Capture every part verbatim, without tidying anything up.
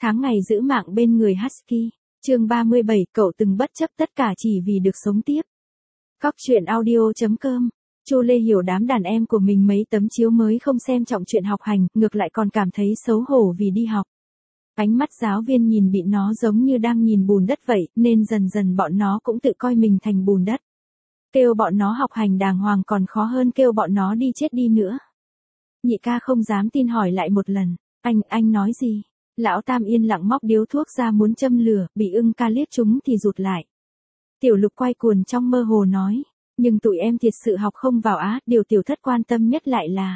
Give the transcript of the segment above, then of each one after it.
Tháng ngày giữ mạng bên người Husky. Chương ba mươi bảy, cậu từng bất chấp tất cả chỉ vì được sống tiếp. Cóc truyện audio chấm com. Chu Lê hiểu đám đàn em của mình mấy tấm chiếu mới không xem trọng chuyện học hành, ngược lại còn cảm thấy xấu hổ vì đi học. Ánh mắt giáo viên nhìn bị nó giống như đang nhìn bùn đất vậy, nên dần dần bọn nó cũng tự coi mình thành bùn đất. Kêu bọn nó học hành đàng hoàng còn khó hơn kêu bọn nó đi chết đi nữa. Nhị ca không dám tin hỏi lại một lần, anh, anh nói gì? Lão Tam yên lặng móc điếu thuốc ra muốn châm lửa, bị ưng ca liếc chúng thì rụt lại. Tiểu Lục quay cuồng trong mơ hồ nói, nhưng tụi em thiệt sự học không vào á, điều tiểu thất quan tâm nhất lại là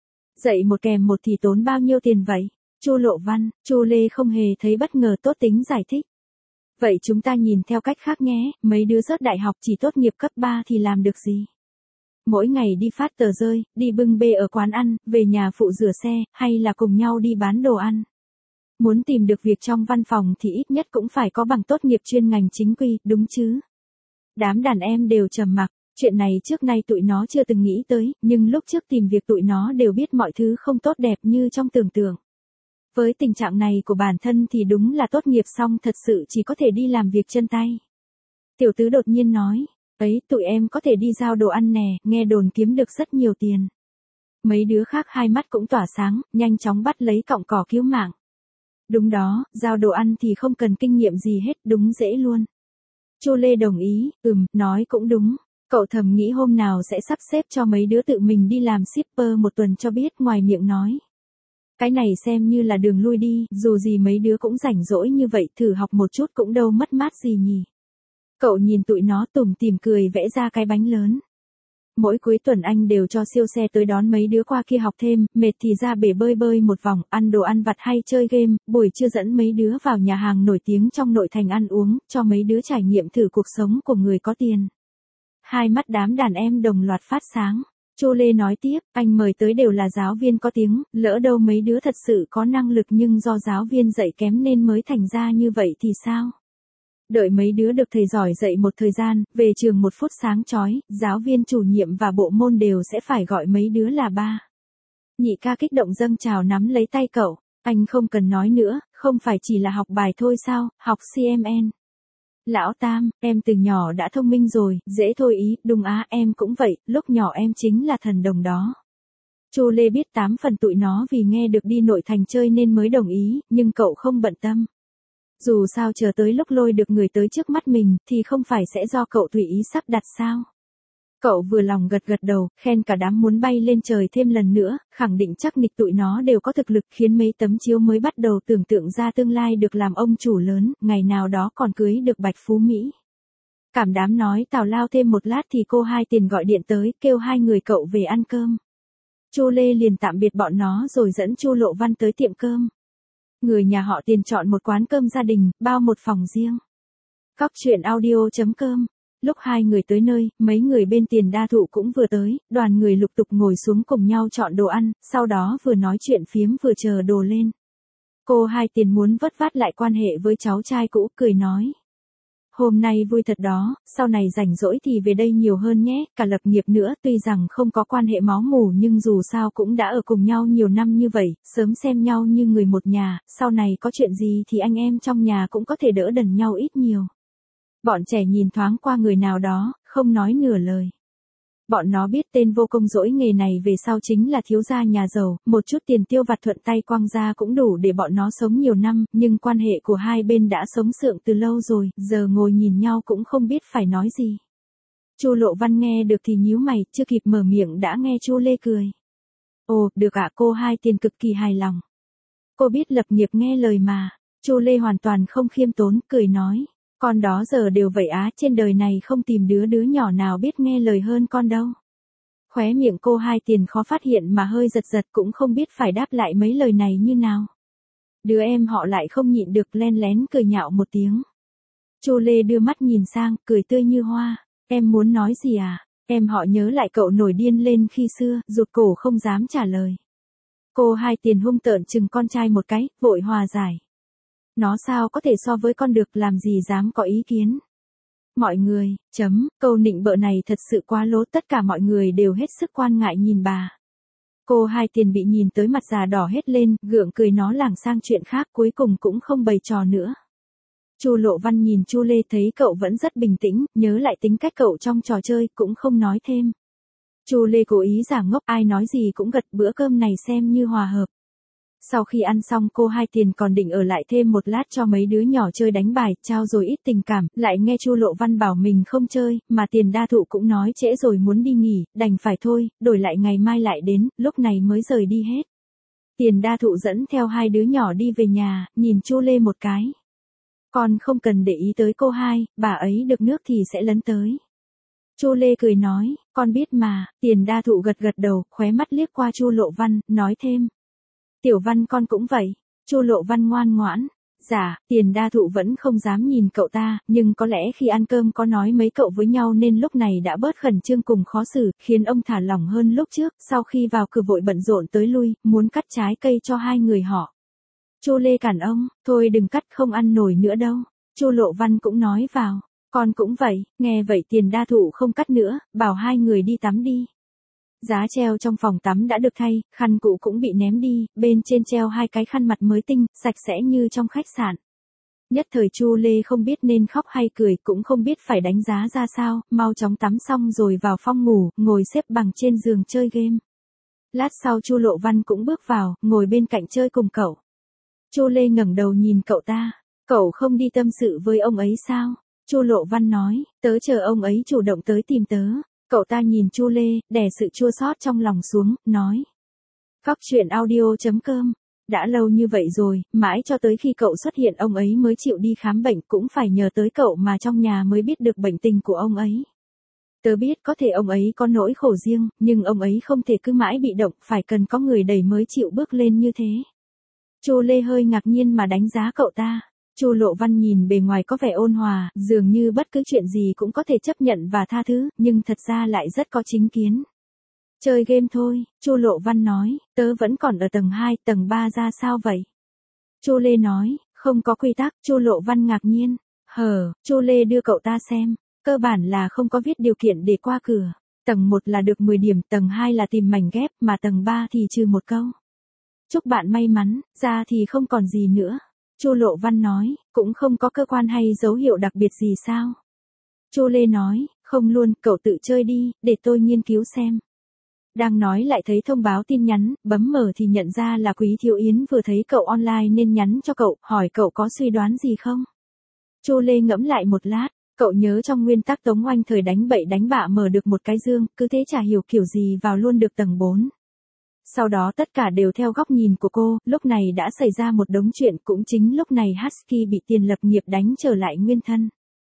dạy một kèm một thì tốn bao nhiêu tiền vậy? Chu Lộ Văn, Chu Lê không hề thấy bất ngờ tốt tính giải thích. Vậy chúng ta nhìn theo cách khác nhé, mấy đứa rớt đại học chỉ tốt nghiệp cấp ba thì làm được gì? Mỗi ngày đi phát tờ rơi, đi bưng bê ở quán ăn, về nhà phụ rửa xe, hay là cùng nhau đi bán đồ ăn. Muốn tìm được việc trong văn phòng thì ít nhất cũng phải có bằng tốt nghiệp chuyên ngành chính quy, đúng chứ? Đám đàn em đều trầm mặc, chuyện này trước nay tụi nó chưa từng nghĩ tới, nhưng lúc trước tìm việc tụi nó đều biết mọi thứ không tốt đẹp như trong tưởng tượng. Với tình trạng này của bản thân thì đúng là tốt nghiệp xong thật sự chỉ có thể đi làm việc chân tay. Tiểu Tứ đột nhiên nói, ấy tụi em có thể đi giao đồ ăn nè, nghe đồn kiếm được rất nhiều tiền. Mấy đứa khác hai mắt cũng tỏa sáng, nhanh chóng bắt lấy cọng cỏ cứu mạng. Đúng đó, giao đồ ăn thì không cần kinh nghiệm gì hết, đúng dễ luôn. Chu Lê đồng ý, ừm, nói cũng đúng. Cậu thầm nghĩ hôm nào sẽ sắp xếp cho mấy đứa tự mình đi làm shipper một tuần cho biết, ngoài miệng nói. Cái này xem như là đường lui đi, dù gì mấy đứa cũng rảnh rỗi như vậy, thử học một chút cũng đâu mất mát gì nhỉ. Cậu nhìn tụi nó tủm tỉm cười vẽ ra cái bánh lớn. Mỗi cuối tuần anh đều cho siêu xe tới đón mấy đứa qua kia học thêm, mệt thì ra bể bơi bơi một vòng, ăn đồ ăn vặt hay chơi game, buổi trưa dẫn mấy đứa vào nhà hàng nổi tiếng trong nội thành ăn uống, cho mấy đứa trải nghiệm thử cuộc sống của người có tiền. Hai mắt đám đàn em đồng loạt phát sáng. Chu Lê nói tiếp, anh mời tới đều là giáo viên có tiếng, lỡ đâu mấy đứa thật sự có năng lực nhưng do giáo viên dạy kém nên mới thành ra như vậy thì sao? Đợi mấy đứa được thầy giỏi dạy một thời gian, về trường một phút sáng chói, giáo viên chủ nhiệm và bộ môn đều sẽ phải gọi mấy đứa là ba. Nhị ca kích động dâng trào nắm lấy tay cậu, anh không cần nói nữa, không phải chỉ là học bài thôi sao, học xê em en. Lão Tam, em từ nhỏ đã thông minh rồi, dễ thôi ý, đúng á, em cũng vậy, lúc nhỏ em chính là thần đồng đó. Chu Lê biết tám phần tụi nó vì nghe được đi nội thành chơi nên mới đồng ý, nhưng cậu không bận tâm. Dù sao chờ tới lúc lôi được người tới trước mắt mình, thì không phải sẽ do cậu tùy ý sắp đặt sao. Cậu vừa lòng gật gật đầu, khen cả đám muốn bay lên trời thêm lần nữa, khẳng định chắc nịch tụi nó đều có thực lực, khiến mấy tấm chiếu mới bắt đầu tưởng tượng ra tương lai được làm ông chủ lớn, ngày nào đó còn cưới được Bạch Phú Mỹ. Cảm đám nói tào lao thêm một lát thì cô Hai Tiền gọi điện tới, kêu hai người cậu về ăn cơm. Chu Lê liền tạm biệt bọn nó rồi dẫn Chu Lộ Văn tới tiệm cơm. Người nhà họ Tiền chọn một quán cơm gia đình, bao một phòng riêng. Cóc truyện audio chấm com. Lúc hai người tới nơi, mấy người bên Tiền Đa Thụ cũng vừa tới, đoàn người lục tục ngồi xuống cùng nhau chọn đồ ăn, sau đó vừa nói chuyện phiếm vừa chờ đồ lên. Cô Hai Tiền muốn vất vát lại quan hệ với cháu trai cũ, cười nói. Hôm nay vui thật đó, sau này rảnh rỗi thì về đây nhiều hơn nhé, cả lập nghiệp nữa, tuy rằng không có quan hệ máu mủ nhưng dù sao cũng đã ở cùng nhau nhiều năm như vậy, sớm xem nhau như người một nhà, sau này có chuyện gì thì anh em trong nhà cũng có thể đỡ đần nhau ít nhiều. Bọn trẻ nhìn thoáng qua người nào đó, không nói nửa lời. Bọn nó biết tên vô công dỗi nghề này về sau chính là thiếu gia nhà giàu, một chút tiền tiêu vặt thuận tay quăng ra cũng đủ để bọn nó sống nhiều năm, nhưng quan hệ của hai bên đã sống sượng từ lâu rồi, giờ ngồi nhìn nhau cũng không biết phải nói gì. Chu Lộ Văn nghe được thì nhíu mày, chưa kịp mở miệng đã nghe Chu Lê cười. Ồ, được ạ, cô Hai Tiền cực kỳ hài lòng. Cô biết lập nghiệp nghe lời mà. Chu Lê hoàn toàn không khiêm tốn, cười nói. Con đó giờ đều vậy á, trên đời này không tìm đứa đứa nhỏ nào biết nghe lời hơn con đâu. Khóe miệng cô Hai Tiền khó phát hiện mà hơi giật giật, cũng không biết phải đáp lại mấy lời này như nào. Đứa em họ lại không nhịn được len lén cười nhạo một tiếng. Chu Lê đưa mắt nhìn sang, cười tươi như hoa. Em muốn nói gì à? Em họ nhớ lại cậu nổi điên lên khi xưa, rụt cổ không dám trả lời. Cô Hai Tiền hung tợn chừng con trai một cái, vội hòa giải. Nó sao có thể so với con được, làm gì dám có ý kiến. Mọi người, chấm, câu nịnh bợ này thật sự quá lố, tất cả mọi người đều hết sức quan ngại nhìn bà. Cô Hai Tiền bị nhìn tới mặt già đỏ hết lên, gượng cười nó lảng sang chuyện khác, cuối cùng cũng không bày trò nữa. Chu Lộ Văn nhìn Chu Lê thấy cậu vẫn rất bình tĩnh, nhớ lại tính cách cậu trong trò chơi, cũng không nói thêm. Chu Lê cố ý giả ngốc, ai nói gì cũng gật, bữa cơm này xem như hòa hợp. Sau khi ăn xong cô Hai Tiền còn định ở lại thêm một lát cho mấy đứa nhỏ chơi đánh bài, trao dồi ít tình cảm, lại nghe Chu Lộ Văn bảo mình không chơi, mà Tiền Đa Thụ cũng nói trễ rồi muốn đi nghỉ, đành phải thôi, đổi lại ngày mai lại đến, lúc này mới rời đi hết. Tiền Đa Thụ dẫn theo hai đứa nhỏ đi về nhà, nhìn Chu Lê một cái. Con không cần để ý tới cô Hai, bà ấy được nước thì sẽ lấn tới. Chu Lê cười nói, con biết mà. Tiền Đa Thụ gật gật đầu, khóe mắt liếc qua Chu Lộ Văn, nói thêm. Tiểu Văn con cũng vậy. Chu Lộ Văn ngoan ngoãn. Dạ, Tiền Đa Thụ vẫn không dám nhìn cậu ta, nhưng có lẽ khi ăn cơm có nói mấy cậu với nhau nên lúc này đã bớt khẩn trương cùng khó xử, khiến ông thả lỏng hơn lúc trước, sau khi vào cửa vội bận rộn tới lui, muốn cắt trái cây cho hai người họ. Chu Lê cản ông, thôi đừng cắt, không ăn nổi nữa đâu. Chu Lộ Văn cũng nói vào, con cũng vậy. Nghe vậy Tiền Đa Thụ không cắt nữa, bảo hai người đi tắm đi. Giá treo trong phòng tắm đã được thay, khăn cụ cũng bị ném đi, bên trên treo hai cái khăn mặt mới tinh, sạch sẽ như trong khách sạn. Nhất thời Chu Lê không biết nên khóc hay cười, cũng không biết phải đánh giá ra sao, mau chóng tắm xong rồi vào phòng ngủ, ngồi xếp bằng trên giường chơi game. Lát sau Chu Lộ Văn cũng bước vào, ngồi bên cạnh chơi cùng cậu. Chu Lê ngẩng đầu nhìn cậu ta, cậu không đi tâm sự với ông ấy sao? Chu Lộ Văn nói, tớ chờ ông ấy chủ động tới tìm tớ. Cậu ta nhìn Chu Lê, đè sự chua xót trong lòng xuống, nói. Cóc truyện audio chấm com. Đã lâu như vậy rồi, mãi cho tới khi cậu xuất hiện ông ấy mới chịu đi khám bệnh, cũng phải nhờ tới cậu mà trong nhà mới biết được bệnh tình của ông ấy. Tớ biết có thể ông ấy có nỗi khổ riêng, nhưng ông ấy không thể cứ mãi bị động, phải cần có người đẩy mới chịu bước lên như thế. Chu Lê hơi ngạc nhiên mà đánh giá cậu ta. Chu Lộ Văn nhìn bề ngoài có vẻ ôn hòa, dường như bất cứ chuyện gì cũng có thể chấp nhận và tha thứ, nhưng thật ra lại rất có chính kiến. Chơi game thôi, Chu Lộ Văn nói, tớ vẫn còn ở tầng hai, tầng ba ra sao vậy? Chu Lê nói, không có quy tắc. Chu Lộ Văn ngạc nhiên. Hờ, Chu Lê đưa cậu ta xem, cơ bản là không có viết điều kiện để qua cửa. Tầng một là được mười điểm, tầng hai là tìm mảnh ghép, mà tầng ba thì trừ một câu. Chúc bạn may mắn, ra thì không còn gì nữa. Chu Lộ Văn nói, cũng không có cơ quan hay dấu hiệu đặc biệt gì sao? Chu Lê nói, không luôn, cậu tự chơi đi, để tôi nghiên cứu xem. Đang nói lại thấy thông báo tin nhắn, bấm mở thì nhận ra là Quý Thiếu Yến vừa thấy cậu online nên nhắn cho cậu, hỏi cậu có suy đoán gì không? Chu Lê ngẫm lại một lát, cậu nhớ trong nguyên tắc Tống Oanh thời đánh bậy đánh bạ mở được một cái dương, cứ thế chả hiểu kiểu gì vào luôn được tầng bốn. Sau đó tất cả đều theo góc nhìn của cô, lúc này đã xảy ra một đống chuyện, cũng chính lúc này Husky bị Tiền Lập Nghiệp đánh trở lại nguyên thân.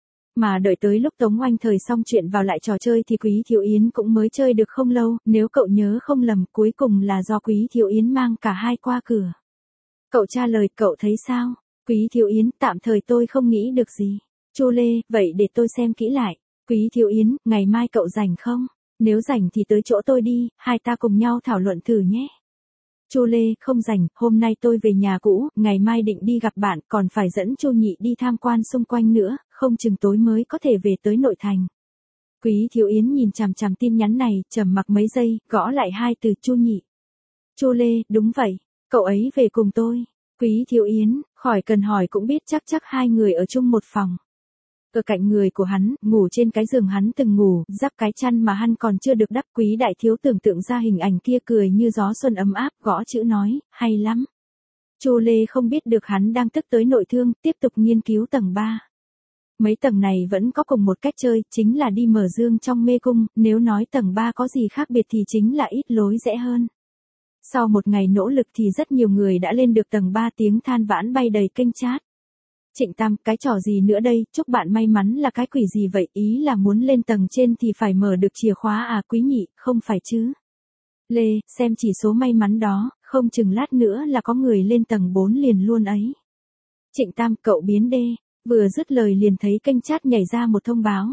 Mà đợi tới lúc Tống Oanh thời xong chuyện vào lại trò chơi thì Quý Thiếu Yến cũng mới chơi được không lâu, nếu cậu nhớ không lầm cuối cùng là do Quý Thiếu Yến mang cả hai qua cửa. Cậu trả lời, cậu thấy sao? Quý Thiếu Yến, tạm thời tôi không nghĩ được gì. Chu Lê, vậy để tôi xem kỹ lại. Quý Thiếu Yến, ngày mai cậu rảnh không? Nếu rảnh thì tới chỗ tôi đi, hai ta cùng nhau thảo luận thử nhé. Chu Lê, không rảnh, hôm nay tôi về nhà cũ, ngày mai định đi gặp bạn, còn phải dẫn Chu Nhị đi tham quan xung quanh nữa, không chừng tối mới có thể về tới nội thành. Quý Thiếu Yến nhìn chằm chằm tin nhắn này, trầm mặc mấy giây, gõ lại hai từ Chu Nhị. Chu Lê, đúng vậy, cậu ấy về cùng tôi. Quý Thiếu Yến, khỏi cần hỏi cũng biết chắc chắc hai người ở chung một phòng. Ở cạnh người của hắn, ngủ trên cái giường hắn từng ngủ, giáp cái chăn mà hắn còn chưa được đắp. Quý đại thiếu tưởng tượng ra hình ảnh kia cười như gió xuân ấm áp, gõ chữ nói, hay lắm. Chu Lê không biết được hắn đang tức tới nội thương, tiếp tục nghiên cứu tầng ba. Mấy tầng này vẫn có cùng một cách chơi, chính là đi mở dương trong mê cung, nếu nói tầng ba có gì khác biệt thì chính là ít lối rẽ hơn. Sau một ngày nỗ lực thì rất nhiều người đã lên được tầng ba, tiếng than vãn bay đầy kênh chat. Trịnh Tam, cái trò gì nữa đây, chúc bạn may mắn là cái quỷ gì vậy, ý là muốn lên tầng trên thì phải mở được chìa khóa à? Quý Nhị, không phải chứ. Lê, xem chỉ số may mắn đó, không chừng lát nữa là có người lên tầng bốn liền luôn ấy. Trịnh Tam, cậu biến đê, vừa dứt lời liền thấy kênh chat nhảy ra một thông báo.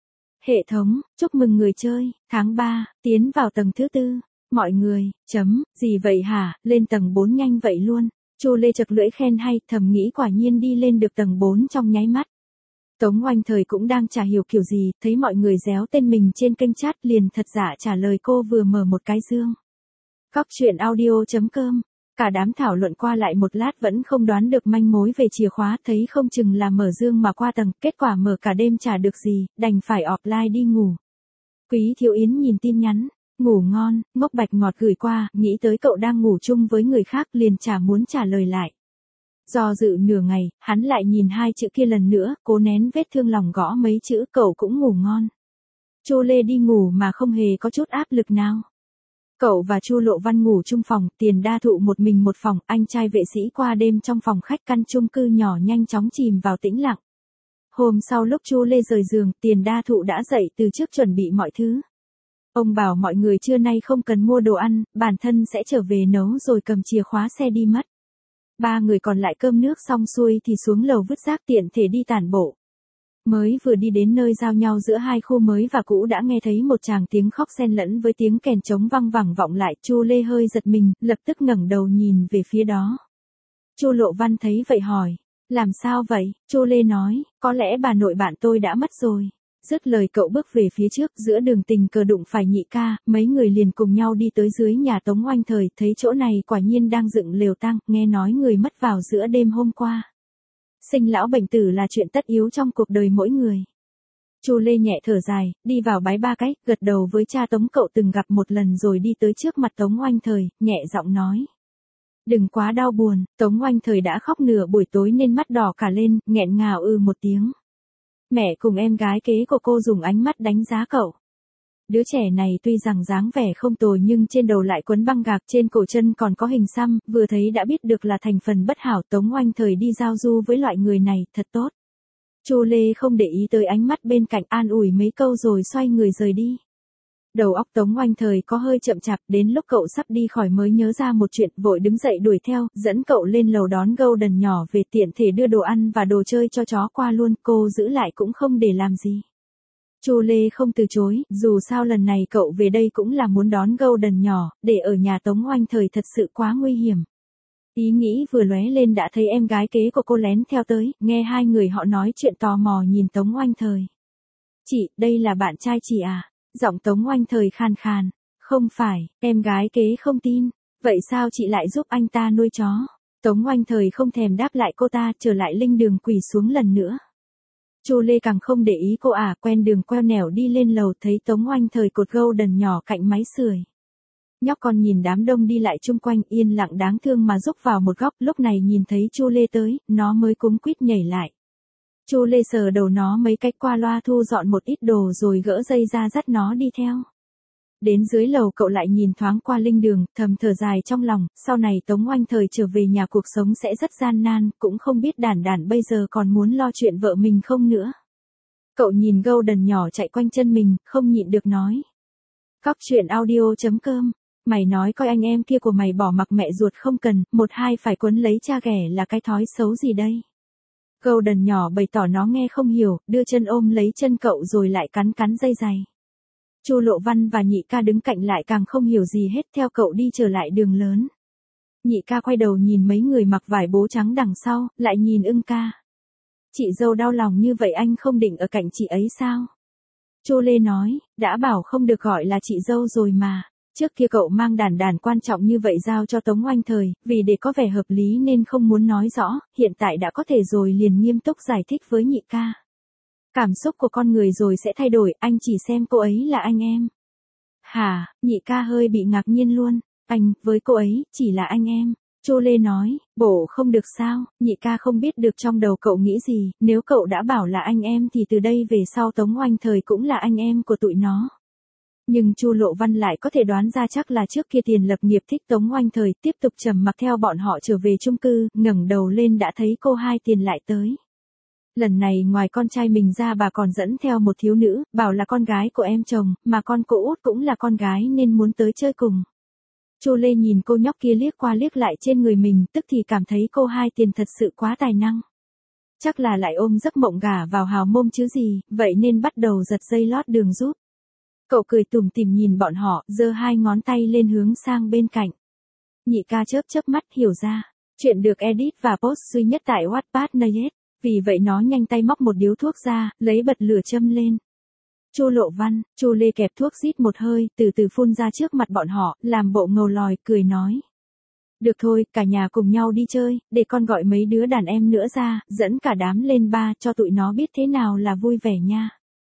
Hệ thống, chúc mừng người chơi, tháng ba, tiến vào tầng thứ tư. Mọi người, chấm, gì vậy hả, lên tầng bốn nhanh vậy luôn. Chu Lê chật lưỡi khen hay, thầm nghĩ quả nhiên đi lên được tầng bốn trong nháy mắt. Tống Oanh thời cũng đang chả hiểu kiểu gì, thấy mọi người réo tên mình trên kênh chat liền thật giả trả lời cô vừa mở một cái dương. Cóc truyện audio chấm com. Cả đám thảo luận qua lại một lát vẫn không đoán được manh mối về chìa khóa, thấy không chừng là mở dương mà qua tầng, kết quả mở cả đêm chả được gì, đành phải offline đi ngủ. Quý Thiếu Yến nhìn tin nhắn, ngủ ngon, ngốc bạch ngọt gửi qua, nghĩ tới cậu đang ngủ chung với người khác liền chả muốn trả lời lại. Do dự nửa ngày, hắn lại nhìn hai chữ kia lần nữa, cố nén vết thương lòng gõ mấy chữ cậu cũng ngủ ngon. Chu Lê đi ngủ mà không hề có chút áp lực nào. Cậu và Chu Lộ Văn ngủ chung phòng, Tiền Đa Thụ một mình một phòng, anh trai vệ sĩ qua đêm trong phòng khách căn chung cư nhỏ nhanh chóng chìm vào tĩnh lặng. Hôm sau lúc Chu Lê rời giường, Tiền Đa Thụ đã dậy từ trước chuẩn bị mọi thứ. Ông bảo mọi người trưa nay không cần mua đồ ăn, bản thân sẽ trở về nấu rồi cầm chìa khóa xe đi mất. Ba người còn lại cơm nước xong xuôi thì xuống lầu vứt rác tiện thể đi tản bộ. Mới vừa đi đến nơi giao nhau giữa hai khu mới và cũ đã nghe thấy một tràng tiếng khóc xen lẫn với tiếng kèn trống văng vẳng vọng lại. Chu Lê hơi giật mình, lập tức ngẩng đầu nhìn về phía đó. Chu Lộ Văn thấy vậy hỏi, làm sao vậy? Chu Lê nói, có lẽ bà nội bạn tôi đã mất rồi. Dứt lời cậu bước về phía trước, giữa đường tình cờ đụng phải Nhị ca, mấy người liền cùng nhau đi tới dưới nhà Tống Oanh Thời, thấy chỗ này quả nhiên đang dựng lều tang, nghe nói người mất vào giữa đêm hôm qua. Sinh lão bệnh tử là chuyện tất yếu trong cuộc đời mỗi người. Chu Lê nhẹ thở dài, đi vào bái ba cái, gật đầu với cha Tống cậu từng gặp một lần rồi đi tới trước mặt Tống Oanh Thời, nhẹ giọng nói. Đừng quá đau buồn. Tống Oanh Thời đã khóc nửa buổi tối nên mắt đỏ cả lên, nghẹn ngào ư một tiếng. Mẹ cùng em gái kế của cô dùng ánh mắt đánh giá cậu. Đứa trẻ này tuy rằng dáng vẻ không tồi nhưng trên đầu lại quấn băng gạc, trên cổ chân còn có hình xăm, vừa thấy đã biết được là thành phần bất hảo. Tống Oanh Thời đi giao du với loại người này, thật tốt. Chu Lê không để ý tới ánh mắt bên cạnh, an ủi mấy câu rồi xoay người rời đi. Đầu óc Tống Oanh Thời có hơi chậm chạp, đến lúc cậu sắp đi khỏi mới nhớ ra một chuyện, vội đứng dậy đuổi theo, dẫn cậu lên lầu đón Golden nhỏ về, tiện thể đưa đồ ăn và đồ chơi cho chó qua luôn, cô giữ lại cũng không để làm gì. Chu Lê không từ chối, dù sao lần này cậu về đây cũng là muốn đón Golden nhỏ, để ở nhà Tống Oanh Thời thật sự quá nguy hiểm. Ý nghĩ vừa lóe lên đã thấy em gái kế của cô lén theo tới, nghe hai người họ nói chuyện tò mò nhìn Tống Oanh Thời. Chị, đây là bạn trai chị à? Giọng Tống Oanh Thời khan khan. Không phải, em gái kế không tin. Vậy sao chị lại giúp anh ta nuôi chó? Tống Oanh Thời không thèm đáp lại cô ta, trở lại linh đường quỳ xuống lần nữa. Chu Lê càng không để ý cô à, quen đường queo nẻo đi lên lầu, thấy Tống Oanh Thời cột Golden nhỏ cạnh máy sưởi. Nhóc con nhìn đám đông đi lại chung quanh, yên lặng đáng thương mà rúc vào một góc, lúc này nhìn thấy Chu Lê tới, nó mới cuống quýt nhảy lại. Chu Lê sờ đầu nó mấy cách qua loa thu dọn một ít đồ rồi gỡ dây ra dắt nó đi theo. Đến dưới lầu cậu lại nhìn thoáng qua linh đường, thầm thở dài trong lòng, sau này Tống Oanh Thời trở về nhà cuộc sống sẽ rất gian nan, cũng không biết Đản Đản bây giờ còn muốn lo chuyện vợ mình không nữa. Cậu nhìn Golden nhỏ chạy quanh chân mình, không nhịn được nói. Cóc truyện audio chấm com, mày nói coi anh em kia của mày bỏ mặc mẹ ruột không cần, một hai phải quấn lấy cha ghẻ là cái thói xấu gì đây? Golden nhỏ bày tỏ nó nghe không hiểu, đưa chân ôm lấy chân cậu rồi lại cắn cắn dây giày. Chu Lộ Văn và Nhị ca đứng cạnh lại càng không hiểu gì hết, theo cậu đi trở lại đường lớn. Nhị ca quay đầu nhìn mấy người mặc vải bố trắng đằng sau, lại nhìn Ưng ca. Chị dâu đau lòng như vậy anh không định ở cạnh chị ấy sao? Chu Lê nói, đã bảo không được gọi là chị dâu rồi mà. Trước kia cậu mang Đản Đản quan trọng như vậy giao cho Tống Oanh Thời, vì để có vẻ hợp lý nên không muốn nói rõ, hiện tại đã có thể rồi liền nghiêm túc giải thích với Nhị ca. Cảm xúc của con người rồi sẽ thay đổi, anh chỉ xem cô ấy là anh em. Hả? Nhị ca hơi bị ngạc nhiên luôn. Anh, với cô ấy, chỉ là anh em. Chu Lê nói, bộ không được sao? Nhị ca không biết được trong đầu cậu nghĩ gì, nếu cậu đã bảo là anh em thì từ đây về sau Tống Oanh Thời cũng là anh em của tụi nó. Nhưng Chu Lộ Văn lại có thể đoán ra chắc là trước kia Tiền lập nghiệp thích Tống Oanh Thời, tiếp tục trầm mặc theo bọn họ trở về chung cư, ngẩng đầu lên đã thấy cô hai Tiền lại tới. Lần này ngoài con trai mình ra bà còn dẫn theo một thiếu nữ, bảo là con gái của em chồng, mà con cô út cũng là con gái nên muốn tới chơi cùng. Chu Lê nhìn cô nhóc kia liếc qua liếc lại trên người mình, tức thì cảm thấy cô hai Tiền thật sự quá tài năng. Chắc là lại ôm giấc mộng gả vào hào môn chứ gì, vậy nên bắt đầu giật dây lót đường giúp. Cậu cười tủm tỉm nhìn bọn họ, giơ hai ngón tay lên hướng sang bên cạnh. Nhị ca chớp chớp mắt hiểu ra, chuyện được edit và post duy nhất tại Wattpad Nayet, vì vậy nó nhanh tay móc một điếu thuốc ra, lấy bật lửa châm lên. Chu Lộ Văn, Chu Lê kẹp thuốc rít một hơi, từ từ phun ra trước mặt bọn họ, làm bộ ngầu lòi, cười nói. Được thôi, cả nhà cùng nhau đi chơi, để con gọi mấy đứa đàn em nữa ra, dẫn cả đám lên ba, cho tụi nó biết thế nào là vui vẻ nha.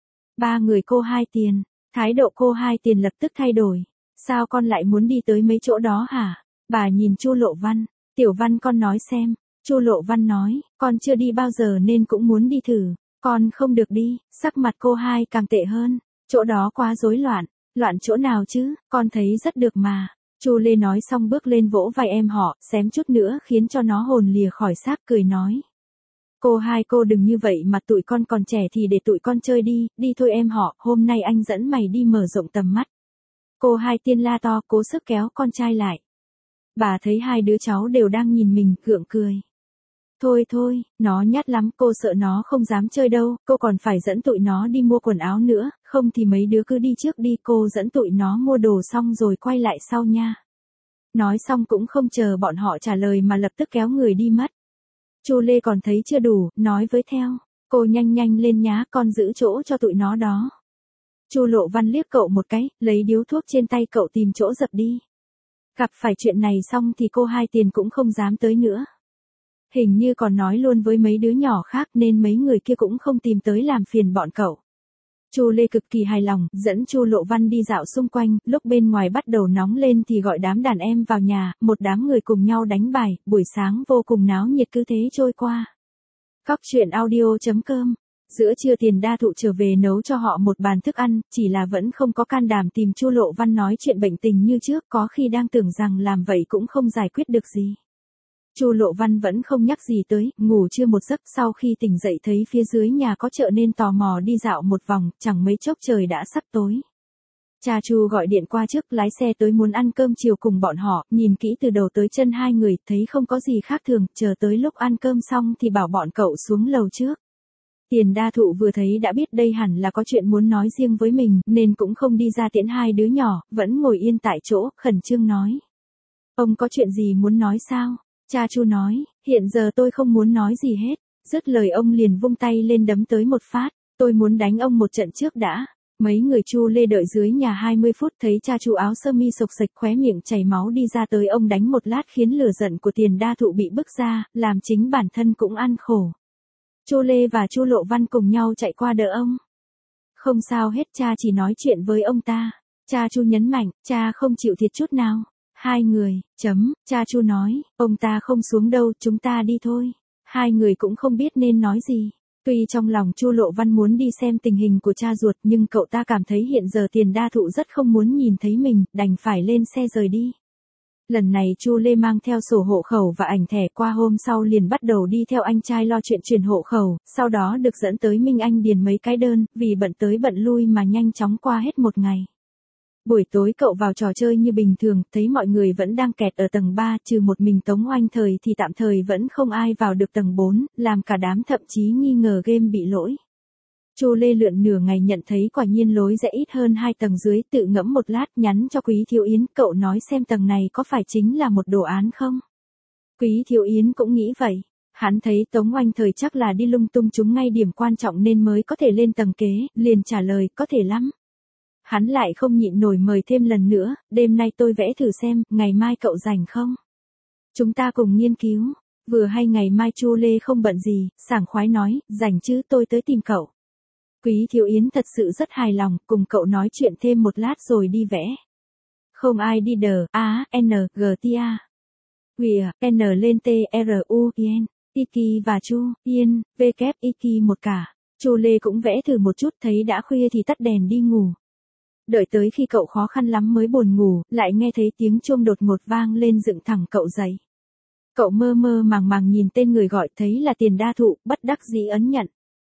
Ba người cô Hai Tiền, thái độ cô Hai Tiền lập tức thay đổi. Sao con lại muốn đi tới mấy chỗ đó hả? Bà nhìn Chu Lộ Văn, Tiểu Văn con nói xem. Chu Lộ Văn nói, con chưa đi bao giờ nên cũng muốn đi thử. Con không được đi, sắc mặt cô Hai càng tệ hơn. Chỗ đó quá rối loạn. Loạn chỗ nào chứ, con thấy rất được mà. Chu Lê nói xong bước lên vỗ vai em họ, xém chút nữa khiến cho nó hồn lìa khỏi xác, cười nói. Cô Hai cô đừng như vậy mà, tụi con còn trẻ thì để tụi con chơi đi, đi thôi em họ, hôm nay anh dẫn mày đi mở rộng tầm mắt. Cô Hai Tiên la to, cố sức kéo con trai lại. Bà thấy hai đứa cháu đều đang nhìn mình, gượng cười. Thôi thôi, nó nhát lắm, cô sợ nó không dám chơi đâu, cô còn phải dẫn tụi nó đi mua quần áo nữa, không thì mấy đứa cứ đi trước đi, cô dẫn tụi nó mua đồ xong rồi quay lại sau nha. Nói xong cũng không chờ bọn họ trả lời mà lập tức kéo người đi mất. Chu Lê còn thấy chưa đủ, nói với theo, cô nhanh nhanh lên nhá, con giữ chỗ cho tụi nó đó. Chu Lộ Văn liếc cậu một cái, lấy điếu thuốc trên tay cậu tìm chỗ dập đi. Gặp phải chuyện này xong thì cô Hai Tiền cũng không dám tới nữa. Hình như còn nói luôn với mấy đứa nhỏ khác nên mấy người kia cũng không tìm tới làm phiền bọn cậu. Chu Lê cực kỳ hài lòng, dẫn Chu Lộ Văn đi dạo xung quanh, lúc bên ngoài bắt đầu nóng lên thì gọi đám đàn em vào nhà, một đám người cùng nhau đánh bài, buổi sáng vô cùng náo nhiệt cứ thế trôi qua. Cóc truyện audio chấm com. Giữa trưa Tiền Đa Thụ trở về nấu cho họ một bàn thức ăn, chỉ là vẫn không có can đảm tìm Chu Lộ Văn nói chuyện bệnh tình như trước, có khi đang tưởng rằng làm vậy cũng không giải quyết được gì. Chu Lộ Văn vẫn không nhắc gì tới, ngủ chưa một giấc, sau khi tỉnh dậy thấy phía dưới nhà có chợ nên tò mò đi dạo một vòng, chẳng mấy chốc trời đã sắp tối. Cha Chu gọi điện qua trước, lái xe tới muốn ăn cơm chiều cùng bọn họ, nhìn kỹ từ đầu tới chân hai người, thấy không có gì khác thường, chờ tới lúc ăn cơm xong thì bảo bọn cậu xuống lầu trước. Tiền Đa Thụ vừa thấy đã biết đây hẳn là có chuyện muốn nói riêng với mình, nên cũng không đi ra tiễn hai đứa nhỏ, vẫn ngồi yên tại chỗ, khẩn trương nói. Ông có chuyện gì muốn nói sao? Cha Chu nói, hiện giờ tôi không muốn nói gì hết. Dứt lời ông liền vung tay lên đấm tới một phát. Tôi muốn đánh ông một trận trước đã. Mấy người Chu Lê đợi dưới nhà hai mươi phút thấy cha Chu áo sơ mi sộc sạch khóe miệng chảy máu đi ra tới ông đánh một lát khiến lửa giận của Tiền Đa Thụ bị bức ra, làm chính bản thân cũng ăn khổ. Chu Lê và Chu Lộ Văn cùng nhau chạy qua đỡ ông. Không sao hết, cha chỉ nói chuyện với ông ta. Cha Chu nhấn mạnh, cha không chịu thiệt chút nào. Hai người, chấm, cha Chu nói, ông ta không xuống đâu, chúng ta đi thôi. Hai người cũng không biết nên nói gì. Tuy trong lòng Chu Lộ Văn muốn đi xem tình hình của cha ruột nhưng cậu ta cảm thấy hiện giờ Tiền Đa Thụ rất không muốn nhìn thấy mình, đành phải lên xe rời đi. Lần này Chu Lê mang theo sổ hộ khẩu và ảnh thẻ qua, hôm sau liền bắt đầu đi theo anh trai lo chuyện chuyển hộ khẩu, sau đó được dẫn tới Minh Anh điền mấy cái đơn, vì bận tới bận lui mà nhanh chóng qua hết một ngày. Buổi tối cậu vào trò chơi như bình thường, thấy mọi người vẫn đang kẹt ở tầng ba, trừ một mình Tống Oanh Thời thì tạm thời vẫn không ai vào được tầng bốn, làm cả đám thậm chí nghi ngờ game bị lỗi. Chu Lê lượn nửa ngày nhận thấy quả nhiên lối rẽ ít hơn hai tầng dưới, tự ngẫm một lát nhắn cho Quý Thiếu Yến, cậu nói xem tầng này có phải chính là một đồ án không? Quý Thiếu Yến cũng nghĩ vậy. Hắn thấy Tống Oanh Thời chắc là đi lung tung trúng ngay điểm quan trọng nên mới có thể lên tầng kế, liền trả lời, có thể lắm. Hắn lại không nhịn nổi mời thêm lần nữa, đêm nay tôi vẽ thử xem, ngày mai cậu rảnh không? Chúng ta cùng nghiên cứu. Vừa hay ngày mai Chu Lê không bận gì, sảng khoái nói, rảnh chứ, tôi tới tìm cậu. Quý Thiếu Yến thật sự rất hài lòng, cùng cậu nói chuyện thêm một lát rồi đi vẽ. Không ai đi đờ, A, N, G, T, A. Quìa, N lên T, R, U, N, Iki và Chu, Yên, V, kép, Iki một cả. Chu Lê cũng vẽ thử một chút, thấy đã khuya thì tắt đèn đi ngủ. Đợi tới khi cậu khó khăn lắm mới buồn ngủ, lại nghe thấy tiếng chuông đột ngột vang lên dựng thẳng cậu dậy. Cậu mơ mơ màng màng nhìn tên người gọi, thấy là Tiền Đa Thụ, bất đắc dĩ ấn nhận.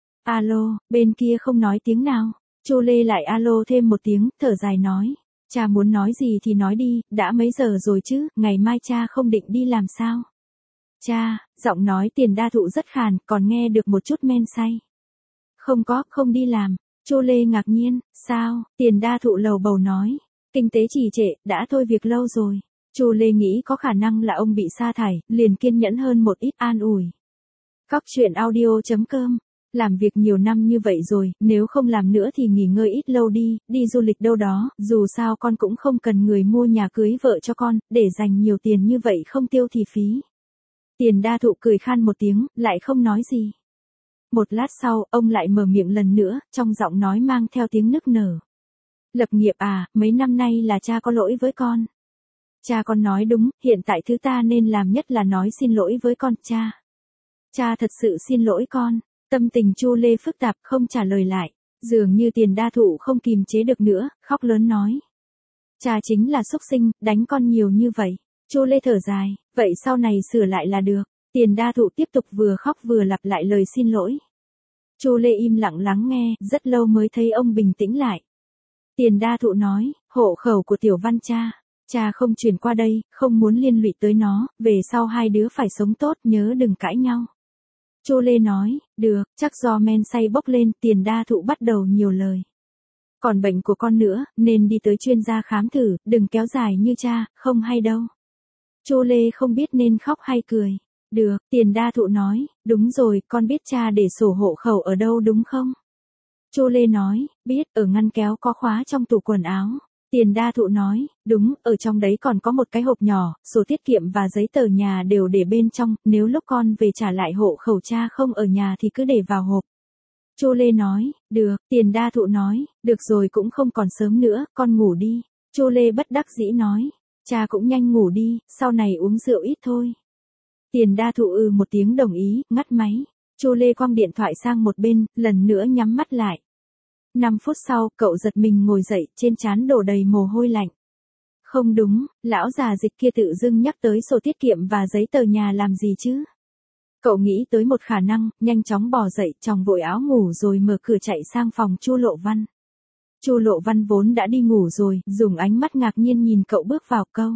Alo, bên kia không nói tiếng nào. Chu Lê lại alo thêm một tiếng, thở dài nói. Cha muốn nói gì thì nói đi, đã mấy giờ rồi chứ, ngày mai cha không định đi làm sao? Cha, giọng nói Tiền Đa Thụ rất khàn, còn nghe được một chút men say. Không có, không đi làm. Chu Lê ngạc nhiên, sao? Tiền Đa Thụ lầu bầu nói. Kinh tế trì trệ, đã thôi việc lâu rồi. Chu Lê nghĩ có khả năng là ông bị sa thải, liền kiên nhẫn hơn một ít, an ủi. Cóc truyện audio chấm com Làm việc nhiều năm như vậy rồi, nếu không làm nữa thì nghỉ ngơi ít lâu đi, đi du lịch đâu đó, dù sao con cũng không cần người mua nhà cưới vợ cho con, để dành nhiều tiền như vậy không tiêu thì phí. Tiền đa thụ cười khan một tiếng, lại không nói gì. Một lát sau, ông lại mở miệng lần nữa, trong giọng nói mang theo tiếng nức nở. Lập nghiệp à, mấy năm nay là cha có lỗi với con. Cha con nói đúng, hiện tại thứ ta nên làm nhất là nói xin lỗi với con, cha. Cha thật sự xin lỗi con. Tâm tình Chu Lê phức tạp không trả lời lại. Dường như Tiền đa thụ không kìm chế được nữa, khóc lớn nói. Cha chính là xúc sinh, đánh con nhiều như vậy. Chu Lê thở dài, vậy sau này sửa lại là được. Tiền đa thụ tiếp tục vừa khóc vừa lặp lại lời xin lỗi. Chu Lê im lặng lắng nghe, rất lâu mới thấy ông bình tĩnh lại. Tiền đa thụ nói, hộ khẩu của Tiểu Văn cha. Cha không chuyển qua đây, không muốn liên lụy tới nó, về sau hai đứa phải sống tốt, nhớ đừng cãi nhau. Chu Lê nói, được, chắc do men say bốc lên, Tiền đa thụ bắt đầu nhiều lời. Còn bệnh của con nữa, nên đi tới chuyên gia khám thử, đừng kéo dài như cha, không hay đâu. Chu Lê không biết nên khóc hay cười. Được, Tiền đa thụ nói, đúng rồi, con biết cha để sổ hộ khẩu ở đâu đúng không? Chu Lê nói, biết, ở ngăn kéo có khóa trong tủ quần áo. Tiền đa thụ nói, đúng, ở trong đấy còn có một cái hộp nhỏ, sổ tiết kiệm và giấy tờ nhà đều để bên trong, nếu lúc con về trả lại hộ khẩu cha không ở nhà thì cứ để vào hộp. Chu Lê nói, được, Tiền đa thụ nói, được rồi cũng không còn sớm nữa, con ngủ đi. Chu Lê bất đắc dĩ nói, cha cũng nhanh ngủ đi, sau này uống rượu ít thôi. Tiền đa thụ ừ một tiếng đồng ý, ngắt máy. Chu Lê quăng điện thoại sang một bên, lần nữa nhắm mắt lại. Năm phút sau, cậu giật mình ngồi dậy, trên trán đổ đầy mồ hôi lạnh. Không đúng, lão già Dịch kia tự dưng nhắc tới sổ tiết kiệm và giấy tờ nhà làm gì chứ? Cậu nghĩ tới một khả năng, nhanh chóng bò dậy, chòng vội áo ngủ rồi mở cửa chạy sang phòng Chu Lộ Văn. Chu Lộ Văn vốn đã đi ngủ rồi, dùng ánh mắt ngạc nhiên nhìn cậu bước vào câu.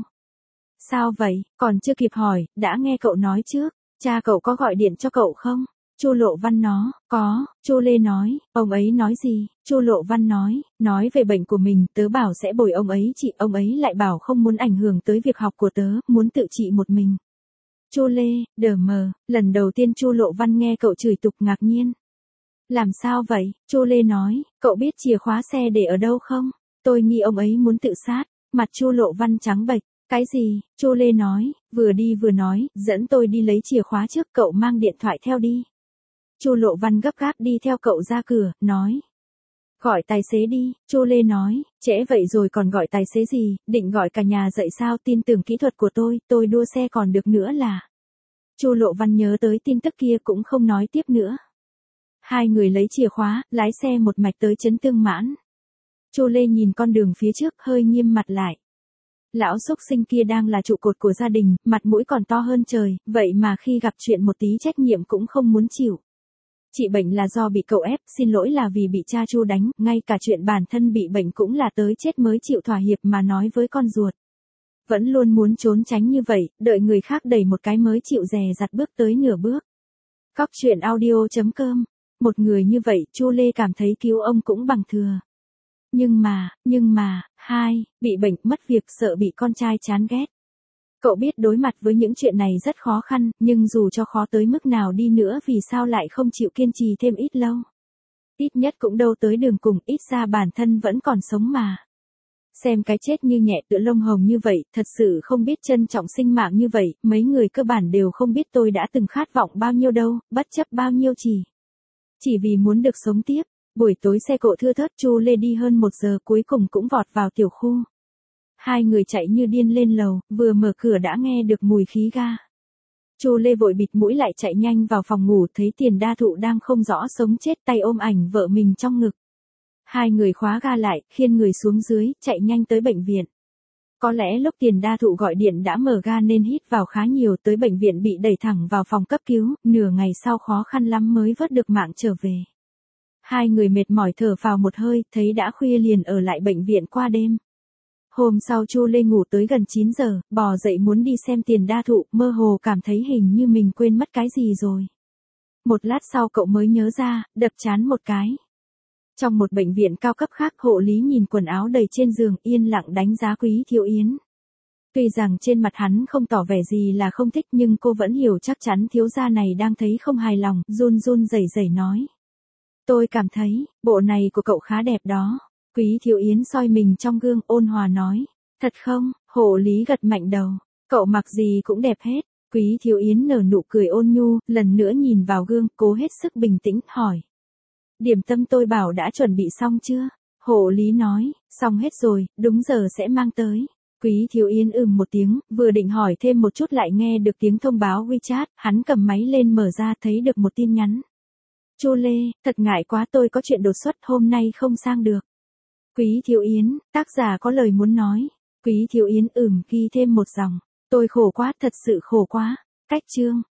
Sao vậy, còn chưa kịp hỏi, đã nghe cậu nói trước, cha cậu có gọi điện cho cậu không? Chu Lộ Văn nó, có, Chu Lê nói, ông ấy nói gì? Chu Lộ Văn nói, nói về bệnh của mình, tớ bảo sẽ bồi ông ấy trị, ông ấy lại bảo không muốn ảnh hưởng tới việc học của tớ, muốn tự trị một mình. Chu Lê, đờ mờ, lần đầu tiên Chu Lộ Văn nghe cậu chửi tục ngạc nhiên. Làm sao vậy? Chu Lê nói, cậu biết chìa khóa xe để ở đâu không? Tôi nghi ông ấy muốn tự sát. Mặt Chu Lộ Văn trắng bệch. Cái gì? Chu Lê nói, vừa đi vừa nói, dẫn tôi đi lấy chìa khóa trước, cậu mang điện thoại theo đi. Chu Lộ Văn gấp gáp đi theo cậu ra cửa, nói. Gọi tài xế đi, Chu Lê nói, trễ vậy rồi còn gọi tài xế gì, định gọi cả nhà dậy sao, tin tưởng kỹ thuật của tôi, tôi đua xe còn được nữa là. Chu Lộ Văn nhớ tới tin tức kia cũng không nói tiếp nữa. Hai người lấy chìa khóa, lái xe một mạch tới trấn Tương Mãn. Chu Lê nhìn con đường phía trước hơi nghiêm mặt lại. Lão xúc sinh kia đang là trụ cột của gia đình, mặt mũi còn to hơn trời, vậy mà khi gặp chuyện một tí trách nhiệm cũng không muốn chịu. Chị bệnh là do bị cậu ép, xin lỗi là vì bị cha Chu đánh, ngay cả chuyện bản thân bị bệnh cũng là tới chết mới chịu thỏa hiệp mà nói với con ruột. Vẫn luôn muốn trốn tránh như vậy, đợi người khác đẩy một cái mới chịu dè dặt bước tới nửa bước. Cóc truyện audio chấm com. Một người như vậy, Chu Lê cảm thấy cứu ông cũng bằng thừa. Nhưng mà, nhưng mà, hai, bị bệnh, mất việc, sợ bị con trai chán ghét. Cậu biết đối mặt với những chuyện này rất khó khăn, nhưng dù cho khó tới mức nào đi nữa vì sao lại không chịu kiên trì thêm ít lâu. Ít nhất cũng đâu tới đường cùng, ít ra bản thân vẫn còn sống mà. Xem cái chết như nhẹ tựa lông hồng như vậy, thật sự không biết trân trọng sinh mạng như vậy, mấy người cơ bản đều không biết tôi đã từng khát vọng bao nhiêu đâu, bất chấp bao nhiêu chỉ. Chỉ vì muốn được sống tiếp. Buổi tối xe cộ thưa thớt, Chu Lê đi hơn một giờ cuối cùng cũng vọt vào tiểu khu. Hai người chạy như điên lên lầu, vừa mở cửa đã nghe được mùi khí ga. Chu Lê vội bịt mũi lại chạy nhanh vào phòng ngủ, thấy Tiền đa thụ đang không rõ sống chết, tay ôm ảnh vợ mình trong ngực. Hai người khóa ga lại, khiêng người xuống dưới, chạy nhanh tới bệnh viện. Có lẽ lúc Tiền đa thụ gọi điện đã mở ga nên hít vào khá nhiều, tới bệnh viện bị đẩy thẳng vào phòng cấp cứu, nửa ngày sau khó khăn lắm mới vớt được mạng trở về. Hai người mệt mỏi thở phào một hơi, thấy đã khuya liền ở lại bệnh viện qua đêm. Hôm sau Chu Lê ngủ tới gần chín giờ, bò dậy muốn đi xem Tiền đa thụ, mơ hồ cảm thấy hình như mình quên mất cái gì rồi. Một lát sau cậu mới nhớ ra, đập trán một cái. Trong một bệnh viện cao cấp khác, hộ lý nhìn quần áo đầy trên giường, yên lặng đánh giá Quý Thiếu Yến. Tuy rằng trên mặt hắn không tỏ vẻ gì là không thích, nhưng cô vẫn hiểu chắc chắn thiếu gia này đang thấy không hài lòng, run run rẩy rẩy nói. Tôi cảm thấy, bộ này của cậu khá đẹp đó. Quý Thiếu Yến soi mình trong gương ôn hòa nói. Thật không? Hộ lý gật mạnh đầu. Cậu mặc gì cũng đẹp hết. Quý Thiếu Yến nở nụ cười ôn nhu, lần nữa nhìn vào gương, cố hết sức bình tĩnh, hỏi. Điểm tâm tôi bảo đã chuẩn bị xong chưa? Hộ lý nói, xong hết rồi, đúng giờ sẽ mang tới. Quý Thiếu Yến ừm một tiếng, vừa định hỏi thêm một chút lại nghe được tiếng thông báo WeChat, hắn cầm máy lên mở ra thấy được một tin nhắn. Chu Lê, thật ngại quá tôi có chuyện đột xuất hôm nay không sang được. Quý Thiếu Yến, tác giả có lời muốn nói. Quý Thiếu Yến ừm ghi thêm một dòng. Tôi khổ quá, thật sự khổ quá. Cách chương.